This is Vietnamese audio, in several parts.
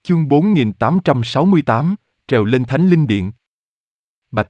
Chương 4868, trèo lên Thánh Linh Điện. Bạch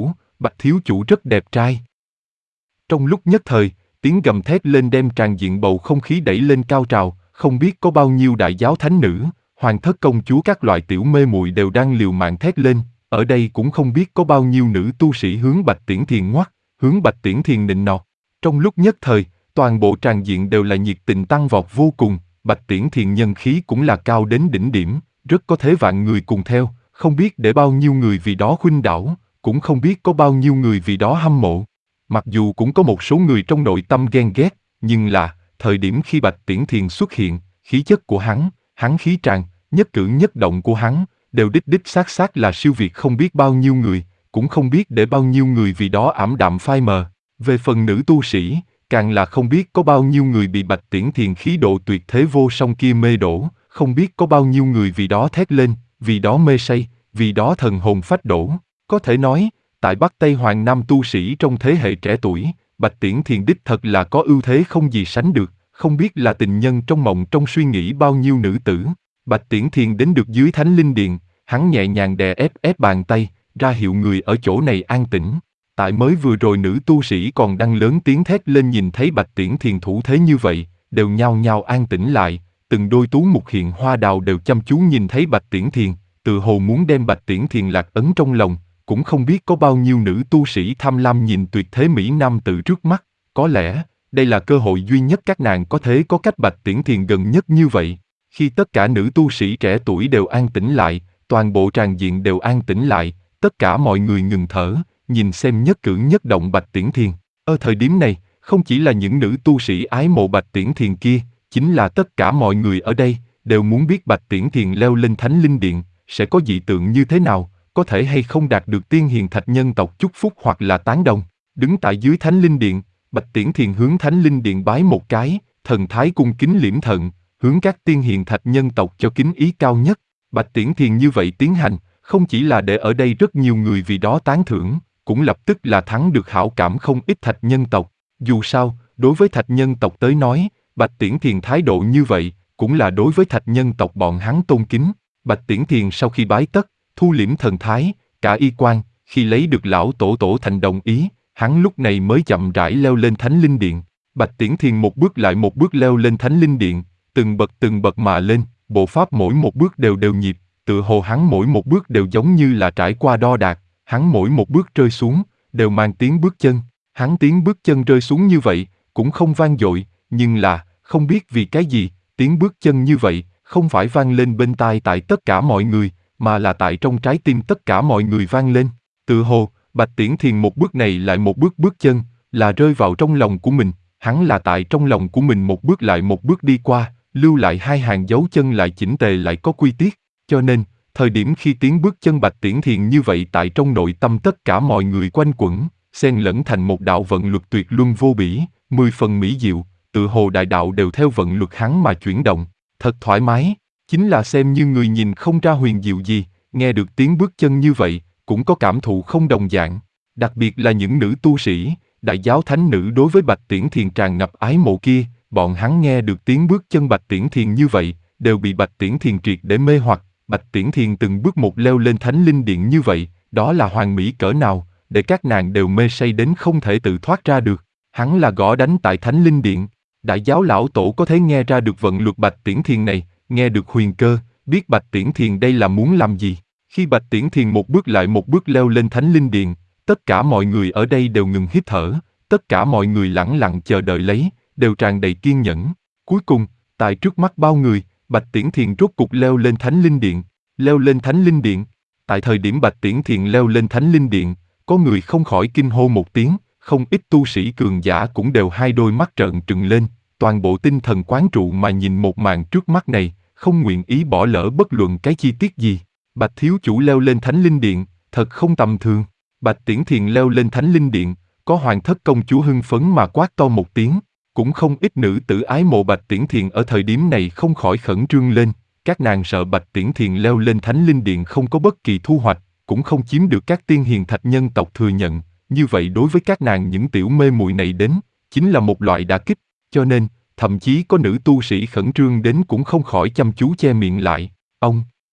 thiếu chủ rất đẹp trai. Trong lúc nhất thời, tiếng gầm thét lên đem tràn diện bầu không khí đẩy lên cao trào, không biết có bao nhiêu đại giáo thánh nữ, hoàng thất công chúa các loại tiểu mê muội đều đang liều mạng thét lên, ở đây cũng không biết có bao nhiêu nữ tu sĩ hướng Bạch Tiễn Thiền ngoắt, hướng Bạch Tiễn Thiền nịnh nọt. Trong lúc nhất thời, toàn bộ tràn diện đều là nhiệt tình tăng vọt vô cùng, Bạch Tiễn Thiền nhân khí cũng là cao đến đỉnh điểm, rất có thế vạn người cùng theo, không biết để bao nhiêu người vì đó khuynh đảo, cũng không biết có bao nhiêu người vì đó hâm mộ. Mặc dù cũng có một số người trong nội tâm ghen ghét, nhưng là, thời điểm khi Bạch Tiễn Thiền xuất hiện, khí chất của hắn khí tràn, nhất cử nhất động của hắn, đều đích đích xác là siêu việt không biết bao nhiêu người, cũng không biết để bao nhiêu người vì đó ảm đạm phai mờ. Về phần nữ tu sĩ, càng là không biết có bao nhiêu người bị Bạch Tiễn Thiền khí độ tuyệt thế vô song kia mê đổ, không biết có bao nhiêu người vì đó thét lên, vì đó mê say, vì đó thần hồn phách đổ. Có thể nói, tại Bắc Tây Hoàng Nam tu sĩ trong thế hệ trẻ tuổi, Bạch Tiễn Thiền đích thật là có ưu thế không gì sánh được, không biết là tình nhân trong mộng trong suy nghĩ bao nhiêu nữ tử. Bạch Tiễn Thiền đến được dưới Thánh Linh Điện, hắn nhẹ nhàng đè ép bàn tay, ra hiệu người ở chỗ này an tĩnh. Tại mới vừa rồi nữ tu sĩ còn đang lớn tiếng thét lên nhìn thấy Bạch Tiễn Thiền thủ thế như vậy, đều nhao nhao an tĩnh lại, từng đôi tú mục hiện hoa đào đều chăm chú nhìn thấy Bạch Tiễn Thiền, tự hồ muốn đem Bạch Tiễn Thiền lạc ấn trong lòng, cũng không biết có bao nhiêu nữ tu sĩ tham lam nhìn tuyệt thế mỹ nam tử trước mắt, có lẽ, đây là cơ hội duy nhất các nàng có thể có cách Bạch Tiễn Thiền gần nhất như vậy. Khi tất cả nữ tu sĩ trẻ tuổi đều an tĩnh lại, toàn bộ tràng diện đều an tĩnh lại, tất cả mọi người ngừng thở, nhìn xem nhất cử nhất động Bạch Tiễn Thiền. Ở thời điểm này, không chỉ là những nữ tu sĩ ái mộ Bạch Tiễn Thiền kia, chính là tất cả mọi người ở đây, đều muốn biết Bạch Tiễn Thiền leo lên Thánh Linh Điện, sẽ có dị tượng như thế nào, có thể hay không đạt được tiên hiền thạch nhân tộc chúc phúc hoặc là tán đồng. Đứng tại dưới Thánh Linh Điện, Bạch Tiễn Thiền hướng Thánh Linh Điện bái một cái, thần thái cung kính liễm thận, hướng các tiên hiền thạch nhân tộc cho kính ý cao nhất. Bạch Tiễn Thiền như vậy tiến hành, không chỉ là để ở đây rất nhiều người vì đó tán thưởng, cũng lập tức là thắng được hảo cảm không ít thạch nhân tộc. Dù sao, đối với thạch nhân tộc tới nói, Bạch Tiễn Thiền thái độ như vậy, cũng là đối với thạch nhân tộc bọn hắn tôn kính. Bạch Tiễn Thiền sau khi bái tất, thu liễm thần thái, cả y quan, khi lấy được lão tổ thành đồng ý, hắn lúc này mới chậm rãi leo lên Thánh Linh Điện. Bạch Tiễn Thiền một bước lại một bước leo lên Thánh Linh Điện, từng bậc mà lên, bộ pháp mỗi một bước đều nhịp, tựa hồ hắn mỗi một bước đều giống như là trải qua đo đạc, hắn mỗi một bước rơi xuống, đều mang tiếng bước chân, hắn tiếng bước chân rơi xuống như vậy, cũng không vang dội, nhưng là, không biết vì cái gì, tiếng bước chân như vậy, không phải vang lên bên tai tại tất cả mọi người, mà là tại trong trái tim tất cả mọi người vang lên. Tựa hồ, Bạch Tiễn Thiền một bước này lại một bước chân, là rơi vào trong lòng của mình, hắn là tại trong lòng của mình một bước lại một bước đi qua, lưu lại hai hàng dấu chân lại chỉnh tề lại có quy tiết, cho nên, thời điểm khi tiếng bước chân Bạch Tiễn Thiền như vậy tại trong nội tâm tất cả mọi người quanh quẩn, xen lẫn thành một đạo vận luật tuyệt luân vô bỉ, 10 phần mỹ diệu, tựa hồ đại đạo đều theo vận luật hắn mà chuyển động, thật thoải mái, chính là xem như người nhìn không ra huyền diệu gì, nghe được tiếng bước chân như vậy, cũng có cảm thụ không đồng dạng, đặc biệt là những nữ tu sĩ, đại giáo thánh nữ đối với Bạch Tiễn Thiền tràn ngập ái mộ kia, bọn hắn nghe được tiếng bước chân Bạch Tiễn Thiền như vậy, đều bị Bạch Tiễn Thiền triệt để mê hoặc. Bạch Tiễn Thiền từng bước một leo lên Thánh Linh Điện như vậy, đó là hoàn mỹ cỡ nào, để các nàng đều mê say đến không thể tự thoát ra được. Hắn là gõ đánh tại Thánh Linh Điện, đại giáo lão tổ có thể nghe ra được vận luật Bạch Tiễn Thiền này, nghe được huyền cơ, biết Bạch Tiễn Thiền đây là muốn làm gì. Khi Bạch Tiễn Thiền một bước lại một bước leo lên Thánh Linh Điện, tất cả mọi người ở đây đều ngừng hít thở, tất cả mọi người lẳng lặng chờ đợi lấy, đều tràn đầy kiên nhẫn. Cuối cùng, tại trước mắt bao người, Bạch Tiễn Thiền rốt cục leo lên Thánh Linh Điện. Leo lên Thánh Linh Điện. Tại thời điểm Bạch Tiễn Thiền leo lên Thánh Linh Điện, có người không khỏi kinh hô một tiếng, không ít tu sĩ cường giả cũng đều hai đôi mắt trợn trừng lên, toàn bộ tinh thần quán trụ mà nhìn một màn trước mắt này, không nguyện ý bỏ lỡ bất luận cái chi tiết gì. Bạch thiếu chủ leo lên Thánh Linh Điện, thật không tầm thường. Bạch Tiễn Thiền leo lên Thánh Linh Điện, có hoàng thất công chúa hưng phấn mà quát to một tiếng, cũng không ít nữ tử ái mộ Bạch Tiễn Thiền ở thời điểm này không khỏi khẩn trương lên, các nàng sợ Bạch Tiễn Thiền leo lên Thánh Linh Điện không có bất kỳ thu hoạch, cũng không chiếm được các tiên hiền thạch nhân tộc thừa nhận, như vậy đối với các nàng những tiểu mê muội này đến, chính là một loại đả kích, cho nên, thậm chí có nữ tu sĩ khẩn trương đến cũng không khỏi chăm chú che miệng lại. Ông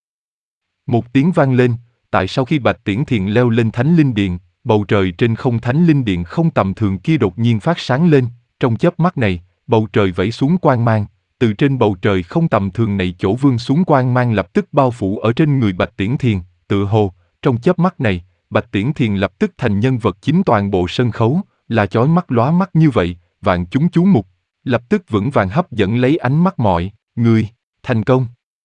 Một tiếng vang lên, tại sau khi Bạch Tiễn Thiền leo lên Thánh Linh Điện, bầu trời trên không Thánh Linh Điện không tầm thường kia đột nhiên phát sáng lên, trong chớp mắt này, bầu trời vẩy xuống quang mang, từ trên bầu trời không tầm thường này chỗ vương xuống quang mang lập tức bao phủ ở trên người Bạch Tiễn Thiền, tự hồ, trong chớp mắt này, Bạch Tiễn Thiền lập tức thành nhân vật chính toàn bộ sân khấu, là chói mắt lóa mắt như vậy, vạn chúng chú mục, lập tức vững vàng hấp dẫn lấy ánh mắt mọi người, thành công.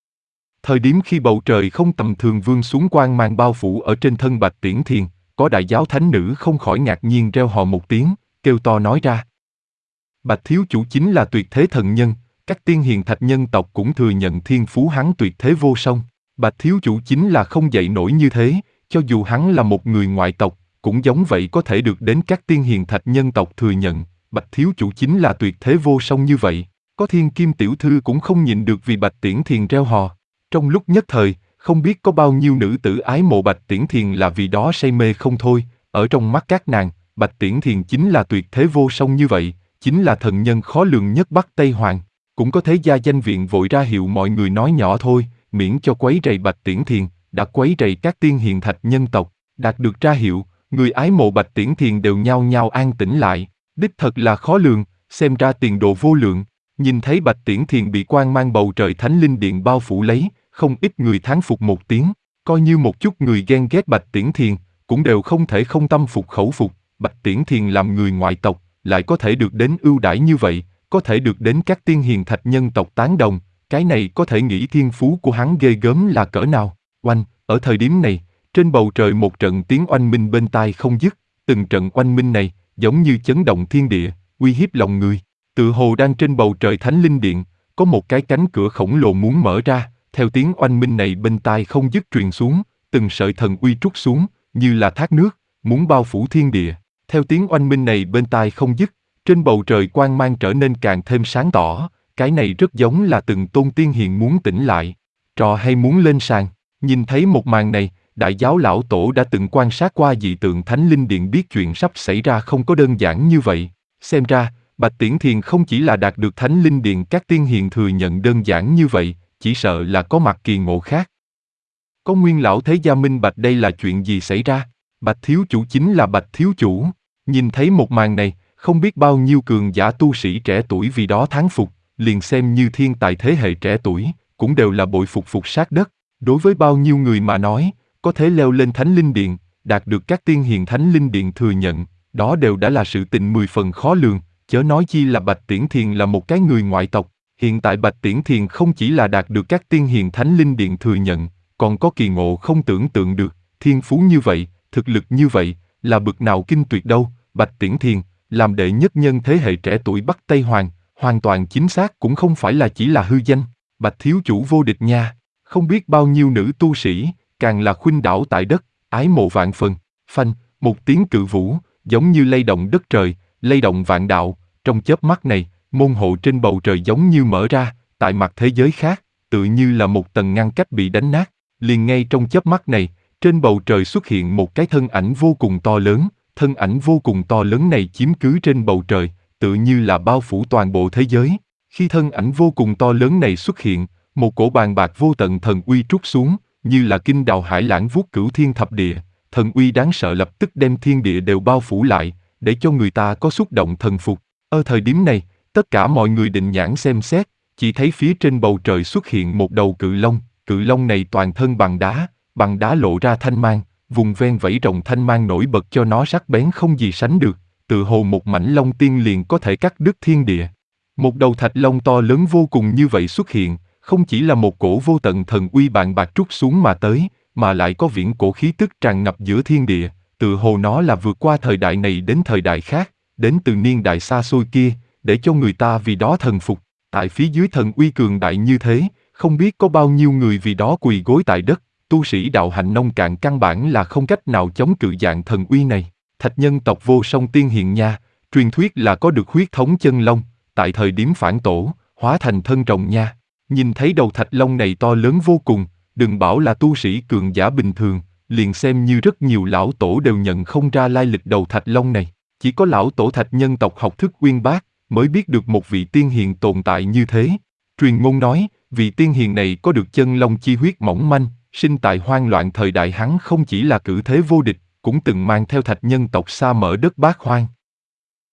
Thời điểm khi bầu trời không tầm thường vương xuống quang mang bao phủ ở trên thân Bạch Tiễn Thiền, có đại giáo thánh nữ không khỏi ngạc nhiên reo hò một tiếng, kêu to nói ra. Bạch thiếu chủ chính là tuyệt thế thần nhân, các tiên hiền thạch nhân tộc cũng thừa nhận thiên phú hắn tuyệt thế vô song. Bạch thiếu chủ chính là không dậy nổi như thế, cho dù hắn là một người ngoại tộc, cũng giống vậy có thể được đến các tiên hiền thạch nhân tộc thừa nhận. Bạch thiếu chủ chính là tuyệt thế vô song như vậy, có thiên kim tiểu thư cũng không nhịn được vì Bạch Tiễn Thiền reo hò. Trong lúc nhất thời, không biết có bao nhiêu nữ tử ái mộ Bạch Tiễn Thiền là vì đó say mê không thôi, ở trong mắt các nàng, Bạch Tiễn Thiền chính là tuyệt thế vô song như vậy, chính là thần nhân khó lường nhất Bắc Tây Hoàng. Cũng có thế gia danh viện vội ra hiệu mọi người nói nhỏ thôi, miễn cho quấy rầy Bạch Tiễn Thiền, đã quấy rầy các tiên hiền thạch nhân tộc, đạt được ra hiệu, người ái mộ Bạch Tiễn Thiền đều nhao nhao an tĩnh lại, đích thật là khó lường, xem ra tiền đồ vô lượng. Nhìn thấy Bạch Tiễn Thiền bị quang mang bầu trời Thánh Linh Điện bao phủ lấy, không ít người thán phục một tiếng, coi như một chút người ghen ghét Bạch Tiễn Thiền, cũng đều không thể không tâm phục khẩu phục. Bạch Tiễn Thiền làm người ngoại tộc, lại có thể được đến ưu đãi như vậy, có thể được đến các tiên hiền thạch nhân tộc tán đồng, cái này có thể nghĩ thiên phú của hắn ghê gớm là cỡ nào. Oanh, ở thời điểm này, trên bầu trời một trận tiếng oanh minh bên tai không dứt, từng trận oanh minh này, giống như chấn động thiên địa, uy hiếp lòng người. Tự hồ đang trên bầu trời Thánh Linh Điện, có một cái cánh cửa khổng lồ muốn mở ra, theo tiếng oanh minh này bên tai không dứt truyền xuống, từng sợi thần uy trút xuống, như là thác nước, muốn bao phủ thiên địa. Theo tiếng oanh minh này bên tai không dứt, trên bầu trời quang mang trở nên càng thêm sáng tỏ, cái này rất giống là từng tôn tiên hiền muốn tỉnh lại, trò hay muốn lên sàn. Nhìn thấy một màn này, đại giáo lão tổ đã từng quan sát qua dị tượng Thánh Linh Điện biết chuyện sắp xảy ra không có đơn giản như vậy. Xem ra, Bạch Tiễn Thiền không chỉ là đạt được Thánh Linh Điện các tiên hiền thừa nhận đơn giản như vậy, chỉ sợ là có mặt kỳ ngộ khác. Có nguyên lão thế gia minh bạch đây là chuyện gì xảy ra, Bạch thiếu chủ chính là Bạch thiếu chủ. Nhìn thấy một màn này, không biết bao nhiêu cường giả tu sĩ trẻ tuổi vì đó thán phục, liền xem như thiên tài thế hệ trẻ tuổi, cũng đều là bội phục phục sát đất. Đối với bao nhiêu người mà nói, có thể leo lên Thánh Linh Điện, đạt được các tiên hiền Thánh Linh Điện thừa nhận, đó đều đã là sự tình 10 phần khó lường, chớ nói chi là Bạch Tiễn Thiền là một cái người ngoại tộc. Hiện tại Bạch Tiễn Thiền không chỉ là đạt được các tiên hiền Thánh Linh Điện thừa nhận, còn có kỳ ngộ không tưởng tượng được, thiên phú như vậy, thực lực như vậy, là bực nào kinh tuyệt đâu. Bạch Tiễn Thiền, làm đệ nhất nhân thế hệ trẻ tuổi Bắc Tây Hoàng, hoàn toàn chính xác cũng không phải là chỉ là hư danh. Bạch thiếu chủ vô địch nha, không biết bao nhiêu nữ tu sĩ, càng là khuynh đảo tại đất, ái mộ vạn phần. Phanh, một tiếng cự vũ, giống như lay động đất trời, lay động vạn đạo, trong chớp mắt này, môn hộ trên bầu trời giống như mở ra, tại mặt thế giới khác, tự như là một tầng ngăn cách bị đánh nát. Liền ngay trong chớp mắt này, trên bầu trời xuất hiện một cái thân ảnh vô cùng to lớn, thân ảnh vô cùng to lớn này chiếm cứ trên bầu trời, tự như là bao phủ toàn bộ thế giới. Khi thân ảnh vô cùng to lớn này xuất hiện, một cổ bàn bạc vô tận thần uy trút xuống, như là kinh đào hải lãng vuốt cửu thiên thập địa, thần uy đáng sợ lập tức đem thiên địa đều bao phủ lại, để cho người ta có xúc động thần phục. Ở thời điểm này, tất cả mọi người định nhãn xem xét, chỉ thấy phía trên bầu trời xuất hiện một đầu cự long này toàn thân bằng đá lộ ra thanh mang, vùng ven vẫy rồng thanh mang nổi bật cho nó sắc bén không gì sánh được, tự hồ một mảnh long tiên liền có thể cắt đứt thiên địa. Một đầu thạch long to lớn vô cùng như vậy xuất hiện, không chỉ là một cổ vô tận thần uy bàn bạc trút xuống mà tới, mà lại có viễn cổ khí tức tràn ngập giữa thiên địa, tự hồ nó là vượt qua thời đại này đến thời đại khác, đến từ niên đại xa xôi kia, để cho người ta vì đó thần phục. Tại phía dưới thần uy cường đại như thế, không biết có bao nhiêu người vì đó quỳ gối tại đất, tu sĩ đạo hạnh nông cạn căn bản là không cách nào chống cự dạng thần uy này. Thạch nhân tộc vô song tiên hiền nha, truyền thuyết là có được huyết thống chân long, tại thời điểm phản tổ, hóa thành thân rồng nha. Nhìn thấy đầu thạch long này to lớn vô cùng, đừng bảo là tu sĩ cường giả bình thường, liền xem như rất nhiều lão tổ đều nhận không ra lai lịch đầu thạch long này. Chỉ có lão tổ thạch nhân tộc học thức uyên bác, mới biết được một vị tiên hiền tồn tại như thế. Truyền ngôn nói, vị tiên hiền này có được chân long chi huyết mỏng manh, sinh tại hoang loạn thời đại hắn không chỉ là cử thế vô địch, cũng từng mang theo thạch nhân tộc xa mở đất Bát Hoang.